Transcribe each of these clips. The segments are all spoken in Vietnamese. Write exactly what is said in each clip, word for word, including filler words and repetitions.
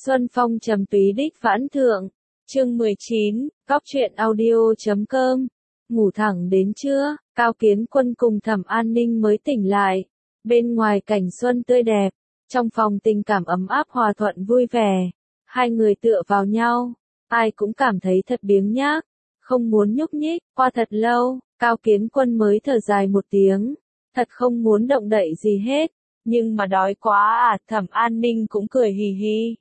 Xuân phong trầm túy đích vãn thượng, chương mười chín, cóc truyện audio.com, ngủ thẳng đến trưa, Cao Kiến Quân cùng Thẩm An Ninh mới tỉnh lại, bên ngoài cảnh xuân tươi đẹp, trong phòng tình cảm ấm áp hòa thuận vui vẻ, hai người tựa vào nhau, ai cũng cảm thấy thật biếng nhác, không muốn nhúc nhích, qua thật lâu, Cao Kiến Quân mới thở dài một tiếng, thật không muốn động đậy gì hết, nhưng mà đói quá à, Thẩm An Ninh cũng cười hì hì.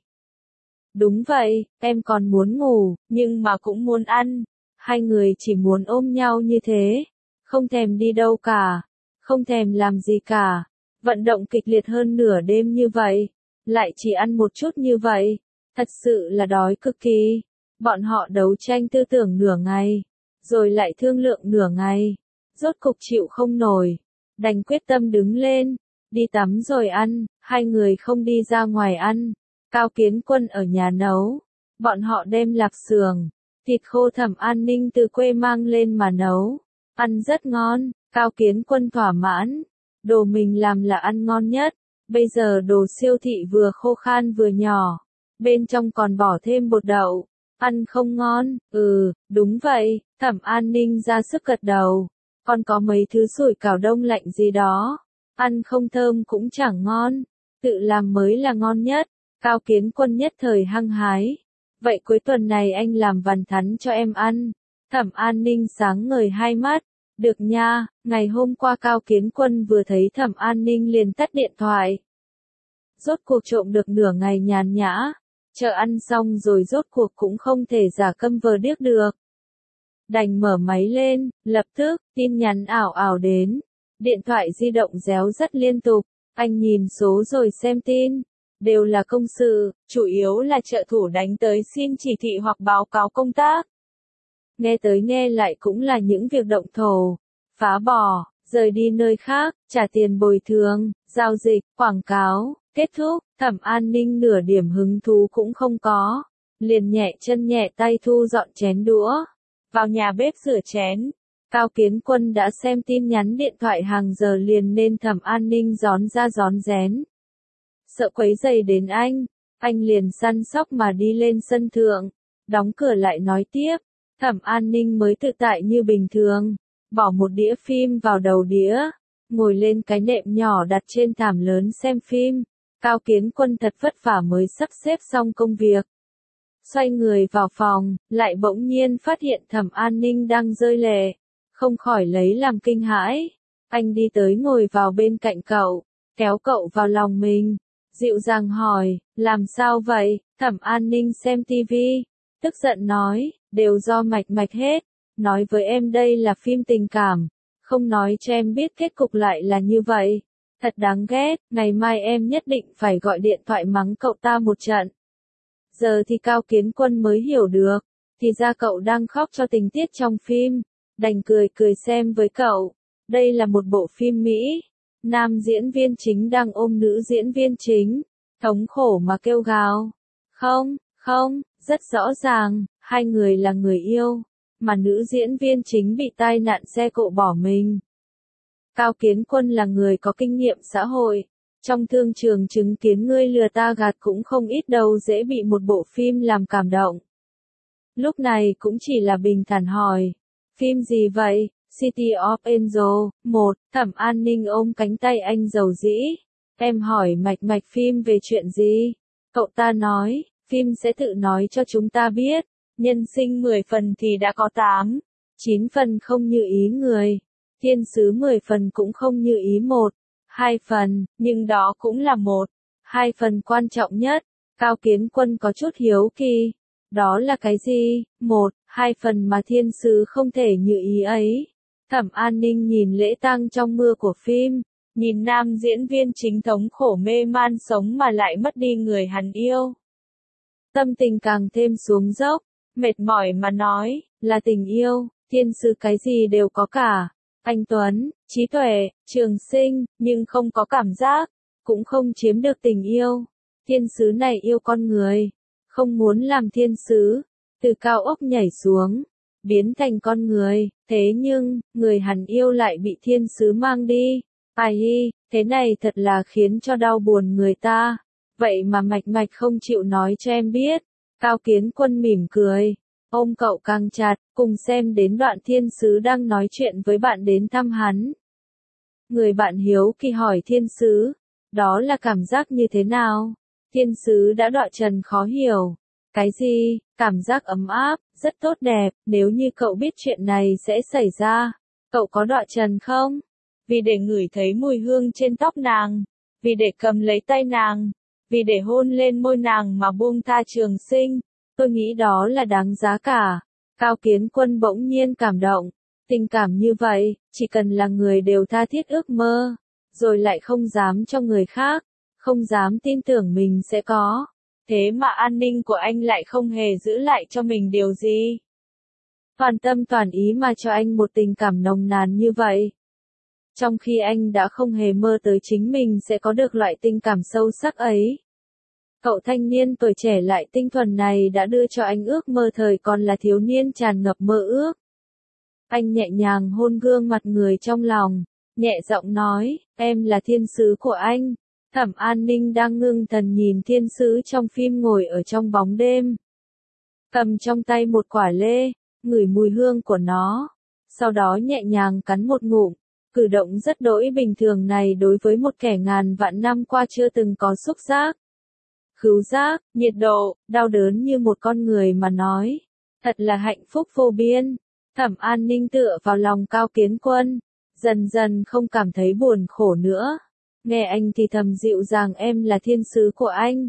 Đúng vậy, em còn muốn ngủ, nhưng mà cũng muốn ăn. Hai người chỉ muốn ôm nhau như thế, không thèm đi đâu cả, không thèm làm gì cả. Vận động kịch liệt hơn nửa đêm như vậy, lại chỉ ăn một chút như vậy, thật sự là đói cực kỳ. Bọn họ đấu tranh tư tưởng nửa ngày, rồi lại thương lượng nửa ngày, rốt cục chịu không nổi, đành quyết tâm đứng lên, đi tắm rồi ăn. Hai người không đi ra ngoài ăn, Cao Kiến Quân ở nhà nấu, bọn họ đem lạc sườn, thịt khô Thẩm An Ninh từ quê mang lên mà nấu, ăn rất ngon. Cao Kiến Quân thỏa mãn, đồ mình làm là ăn ngon nhất, bây giờ đồ siêu thị vừa khô khan vừa nhỏ, bên trong còn bỏ thêm bột đậu, ăn không ngon. Ừ, đúng vậy, Thẩm An Ninh ra sức gật đầu, còn có mấy thứ sủi cảo đông lạnh gì đó, ăn không thơm cũng chẳng ngon, tự làm mới là ngon nhất. Cao Kiến Quân nhất thời hăng hái, vậy cuối tuần này anh làm vằn thắn cho em ăn. Thẩm An Ninh sáng ngời hai mắt, được nha. Ngày hôm qua Cao Kiến Quân vừa thấy Thẩm An Ninh liền tắt điện thoại. Rốt cuộc trộm được nửa ngày nhàn nhã, chờ ăn xong rồi rốt cuộc cũng không thể giả câm vờ điếc được. Đành mở máy lên, lập tức, tin nhắn ảo ảo đến, điện thoại di động réo rất liên tục, anh nhìn số rồi xem tin. Đều là công sự, chủ yếu là trợ thủ đánh tới xin chỉ thị hoặc báo cáo công tác. Nghe tới nghe lại cũng là những việc động thổ, phá bỏ, rời đi nơi khác, trả tiền bồi thường, giao dịch, quảng cáo, kết thúc. Thẩm An Ninh nửa điểm hứng thú cũng không có, liền nhẹ chân nhẹ tay thu dọn chén đũa, vào nhà bếp rửa chén. Cao Kiến Quân đã xem tin nhắn điện thoại hàng giờ liền nên Thẩm An Ninh rón ra rón rén. Sợ quấy rầy đến anh, anh liền săn sóc mà đi lên sân thượng, đóng cửa lại nói tiếp. Thẩm An Ninh mới tự tại như bình thường, bỏ một đĩa phim vào đầu đĩa, ngồi lên cái nệm nhỏ đặt trên thảm lớn xem phim. Cao Kiến Quân thật vất vả mới sắp xếp xong công việc. Xoay người vào phòng, lại bỗng nhiên phát hiện Thẩm An Ninh đang rơi lệ, không khỏi lấy làm kinh hãi. Anh đi tới ngồi vào bên cạnh cậu, kéo cậu vào lòng mình, dịu dàng hỏi, làm sao vậy? Thẩm An Ninh xem tivi, tức giận nói, đều do Mạch Mạch hết, nói với em đây là phim tình cảm, không nói cho em biết kết cục lại là như vậy, thật đáng ghét, ngày mai em nhất định phải gọi điện thoại mắng cậu ta một trận. Giờ thì Cao Kiến Quân mới hiểu được, thì ra cậu đang khóc cho tình tiết trong phim, đành cười cười xem với cậu, đây là một bộ phim Mỹ. Nam diễn viên chính đang ôm nữ diễn viên chính, thống khổ mà kêu gào. Không, không, rất rõ ràng, hai người là người yêu, mà nữ diễn viên chính bị tai nạn xe cộ bỏ mình. Cao Kiến Quân là người có kinh nghiệm xã hội, trong thương trường chứng kiến ngươi lừa ta gạt cũng không ít đâu, dễ bị một bộ phim làm cảm động. Lúc này cũng chỉ là bình thản hỏi, phim gì vậy? City of Angel, một, Thẩm An Ninh ôm cánh tay anh dầu dĩ. Em hỏi Mạch Mạch phim về chuyện gì? Cậu ta nói, phim sẽ tự nói cho chúng ta biết. Nhân sinh mười phần thì đã có tám, chín phần không như ý người. Thiên sứ mười phần cũng không như ý một, hai phần, nhưng đó cũng là một, hai phần quan trọng nhất. Cao Kiến Quân có chút hiếu kỳ. Đó là cái gì? Một, hai phần mà thiên sứ không thể như ý ấy. Thẩm An Ninh nhìn lễ tang trong mưa của phim, nhìn nam diễn viên chính thống khổ mê man sống mà lại mất đi người hắn yêu. Tâm tình càng thêm xuống dốc, mệt mỏi mà nói, là tình yêu, thiên sứ cái gì đều có cả. Anh tuấn, trí tuệ, trường sinh, nhưng không có cảm giác, cũng không chiếm được tình yêu. Thiên sứ này yêu con người, không muốn làm thiên sứ, từ cao ốc nhảy xuống, biến thành con người, thế nhưng, người hắn yêu lại bị thiên sứ mang đi. Ai hi, thế này thật là khiến cho đau buồn người ta. Vậy mà Mạch Mạch không chịu nói cho em biết. Cao Kiến Quân mỉm cười, ôm cậu càng chặt, cùng xem đến đoạn thiên sứ đang nói chuyện với bạn đến thăm hắn. Người bạn hiếu kỳ hỏi thiên sứ, đó là cảm giác như thế nào? Thiên sứ đã đọa trần khó hiểu. Cái gì? Cảm giác ấm áp, rất tốt đẹp, nếu như cậu biết chuyện này sẽ xảy ra, cậu có đọa trần không? Vì để ngửi thấy mùi hương trên tóc nàng, vì để cầm lấy tay nàng, vì để hôn lên môi nàng mà buông tha trường sinh, tôi nghĩ đó là đáng giá cả. Cao Kiến Quân bỗng nhiên cảm động, tình cảm như vậy, chỉ cần là người đều tha thiết ước mơ, rồi lại không dám cho người khác, không dám tin tưởng mình sẽ có. Thế mà an ninh của anh lại không hề giữ lại cho mình điều gì. Toàn tâm toàn ý mà cho anh một tình cảm nồng nàn như vậy. Trong khi anh đã không hề mơ tới chính mình sẽ có được loại tình cảm sâu sắc ấy. Cậu thanh niên tuổi trẻ lại tinh thuần này đã đưa cho anh ước mơ thời còn là thiếu niên tràn ngập mơ ước. Anh nhẹ nhàng hôn gương mặt người trong lòng, nhẹ giọng nói, em là thiên sứ của anh. Thẩm An Ninh đang ngưng thần nhìn thiên sứ trong phim ngồi ở trong bóng đêm. Cầm trong tay một quả lê, ngửi mùi hương của nó. Sau đó nhẹ nhàng cắn một ngụm. Cử động rất đỗi bình thường này đối với một kẻ ngàn vạn năm qua chưa từng có xúc giác. Khứu giác, nhiệt độ, đau đớn như một con người mà nói. Thật là hạnh phúc vô biên. Thẩm An Ninh tựa vào lòng Cao Kiến Quân. Dần dần không cảm thấy buồn khổ nữa. Nghe anh thì thầm dịu dàng em là thiên sứ của anh.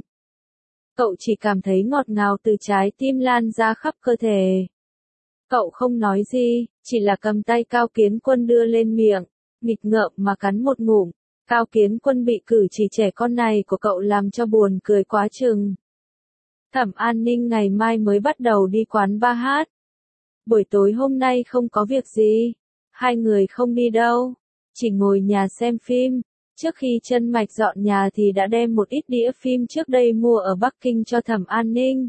Cậu chỉ cảm thấy ngọt ngào từ trái tim lan ra khắp cơ thể. Cậu không nói gì, chỉ là cầm tay Cao Kiến Quân đưa lên miệng, nghịch ngợm mà cắn một ngụm. Cao Kiến Quân bị cử chỉ trẻ con này của cậu làm cho buồn cười quá chừng. Thẩm An Ninh ngày mai mới bắt đầu đi quán ba hát. Buổi tối hôm nay không có việc gì. Hai người không đi đâu. Chỉ ngồi nhà xem phim. Trước khi Chân Mạch dọn nhà thì đã đem một ít đĩa phim trước đây mua ở Bắc Kinh cho Thẩm An Ninh.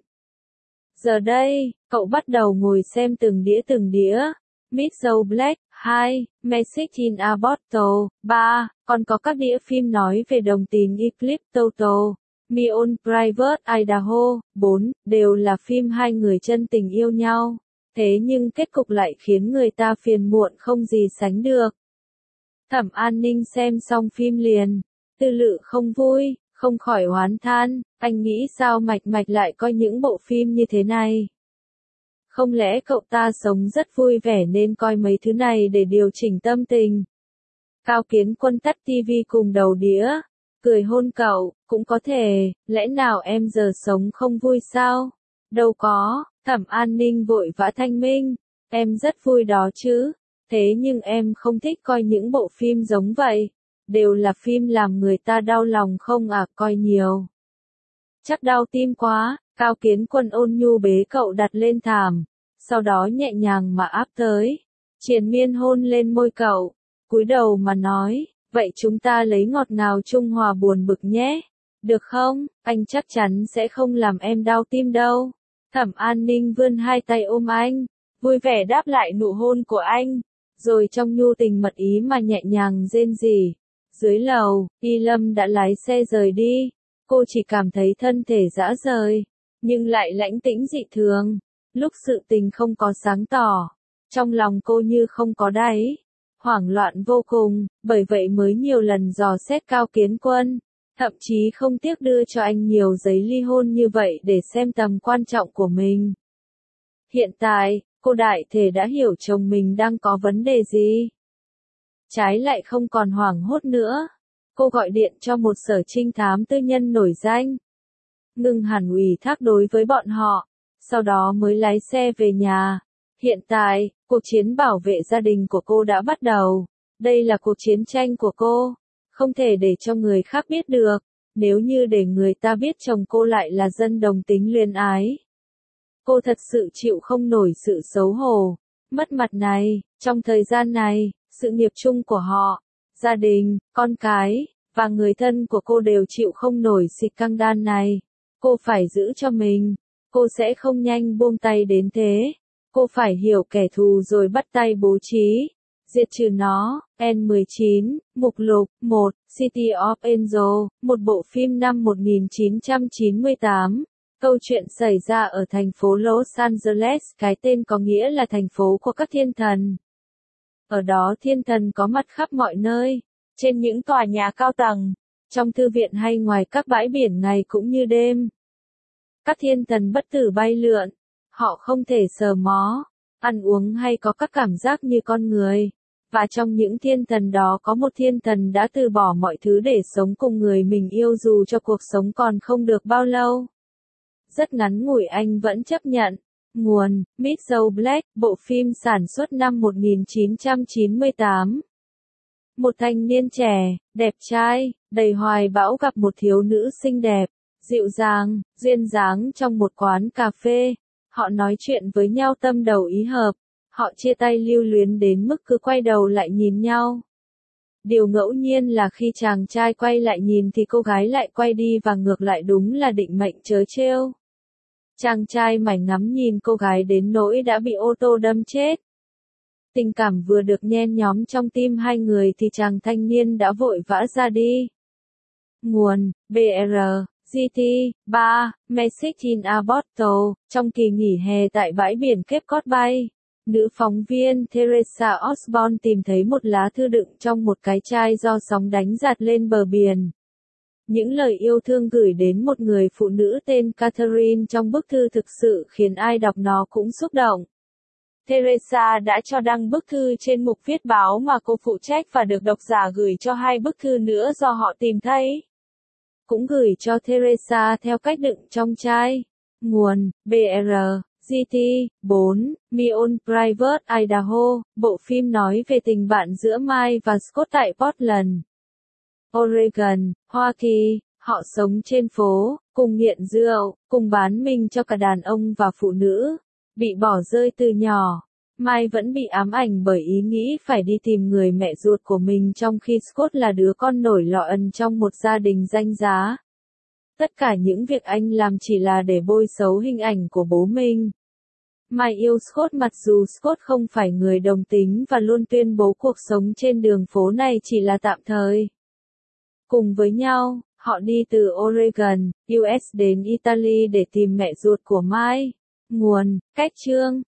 Giờ đây, cậu bắt đầu ngồi xem từng đĩa từng đĩa. Miss Joe Black, hai, Message in a Bottle, ba, còn có các đĩa phim nói về đồng tiền Eclipse Total, Me on Private Idaho, bốn, đều là phim hai người chân tình yêu nhau. Thế nhưng kết cục lại khiến người ta phiền muộn không gì sánh được. Thẩm An Ninh xem xong phim liền, tư lự không vui, không khỏi oán than, anh nghĩ sao Mạch Mạch lại coi những bộ phim như thế này. Không lẽ cậu ta sống rất vui vẻ nên coi mấy thứ này để điều chỉnh tâm tình. Cao Kiến Quân tắt tivi cùng đầu đĩa, cười hôn cậu, cũng có thể, lẽ nào em giờ sống không vui sao? Đâu có, Thẩm An Ninh vội vã thanh minh, em rất vui đó chứ. Thế nhưng em không thích coi những bộ phim giống vậy. Đều là phim làm người ta đau lòng không à, coi nhiều. Chắc đau tim quá. Cao Kiến Quân ôn nhu bế cậu đặt lên thảm. Sau đó nhẹ nhàng mà áp tới. Triền miên hôn lên môi cậu. Cúi đầu mà nói. Vậy chúng ta lấy ngọt ngào trung hòa buồn bực nhé. Được không? Anh chắc chắn sẽ không làm em đau tim đâu. Thẩm An Ninh vươn hai tay ôm anh. Vui vẻ đáp lại nụ hôn của anh. Rồi trong nhu tình mật ý mà nhẹ nhàng rên rỉ. Dưới lầu, Y Lâm đã lái xe rời đi. Cô chỉ cảm thấy thân thể rã rời, nhưng lại lãnh tĩnh dị thường. Lúc sự tình không có sáng tỏ, trong lòng cô như không có đáy. Hoảng loạn vô cùng, bởi vậy mới nhiều lần dò xét Cao Kiến Quân. Thậm chí không tiếc đưa cho anh nhiều giấy ly hôn như vậy để xem tầm quan trọng của mình. Hiện tại, cô đại thể đã hiểu chồng mình đang có vấn đề gì. Trái lại không còn hoảng hốt nữa. Cô gọi điện cho một sở trinh thám tư nhân nổi danh. Ngừng hẳn ủy thác đối với bọn họ. Sau đó mới lái xe về nhà. Hiện tại, cuộc chiến bảo vệ gia đình của cô đã bắt đầu. Đây là cuộc chiến tranh của cô. Không thể để cho người khác biết được. Nếu như để người ta biết chồng cô lại là dân đồng tính luyến ái. Cô thật sự chịu không nổi sự xấu hổ, mất mặt này. Trong thời gian này, sự nghiệp chung của họ, gia đình, con cái, và người thân của cô đều chịu không nổi xịt căng đan này. Cô phải giữ cho mình. Cô sẽ không nhanh buông tay đến thế. Cô phải hiểu kẻ thù rồi bắt tay bố trí. Diệt trừ nó. N mười chín, mục lục, một, City of Angels, một bộ phim năm một nghìn chín trăm chín mươi tám. Câu chuyện xảy ra ở thành phố Los Angeles, cái tên có nghĩa là thành phố của các thiên thần. Ở đó thiên thần có mặt khắp mọi nơi, trên những tòa nhà cao tầng, trong thư viện hay ngoài các bãi biển ngày cũng như đêm. Các thiên thần bất tử bay lượn, họ không thể sờ mó, ăn uống hay có các cảm giác như con người. Và trong những thiên thần đó có một thiên thần đã từ bỏ mọi thứ để sống cùng người mình yêu dù cho cuộc sống còn không được bao lâu. Rất ngắn ngủi anh vẫn chấp nhận. Nguồn, Miss Joe Black, bộ phim sản xuất năm một nghìn chín trăm chín mươi tám. Một thanh niên trẻ, đẹp trai, đầy hoài bão gặp một thiếu nữ xinh đẹp, dịu dàng, duyên dáng trong một quán cà phê. Họ nói chuyện với nhau tâm đầu ý hợp. Họ chia tay lưu luyến đến mức cứ quay đầu lại nhìn nhau. Điều ngẫu nhiên là khi chàng trai quay lại nhìn thì cô gái lại quay đi và ngược lại, đúng là định mệnh trớ trêu. Chàng trai mải ngắm nhìn cô gái đến nỗi đã bị ô tô đâm chết. Tình cảm vừa được nhen nhóm trong tim hai người thì chàng thanh niên đã vội vã ra đi. Nguồn, B R, G T, ba, Message in a Bottle, trong kỳ nghỉ hè tại bãi biển Cape Cod Bay. Nữ phóng viên Teresa Osborne tìm thấy một lá thư đựng trong một cái chai do sóng đánh giạt lên bờ biển. Những lời yêu thương gửi đến một người phụ nữ tên Catherine trong bức thư thực sự khiến ai đọc nó cũng xúc động. Teresa đã cho đăng bức thư trên mục viết báo mà cô phụ trách và được độc giả gửi cho hai bức thư nữa do họ tìm thấy. Cũng gửi cho Teresa theo cách đựng trong chai. Nguồn, B R. G T, bốn, Mion Private Idaho, bộ phim nói về tình bạn giữa Mike và Scott tại Portland, Oregon, Hoa Kỳ. Họ sống trên phố, cùng nghiện rượu, cùng bán mình cho cả đàn ông và phụ nữ, bị bỏ rơi từ nhỏ. Mike vẫn bị ám ảnh bởi ý nghĩ phải đi tìm người mẹ ruột của mình trong khi Scott là đứa con nổi lọ trong một gia đình danh giá. Tất cả những việc anh làm chỉ là để bôi xấu hình ảnh của bố mình. Mike yêu Scott mặc dù Scott không phải người đồng tính và luôn tuyên bố cuộc sống trên đường phố này chỉ là tạm thời. Cùng với nhau, họ đi từ Oregon, U S đến Italy để tìm mẹ ruột của Mike. Nguồn, cách chương.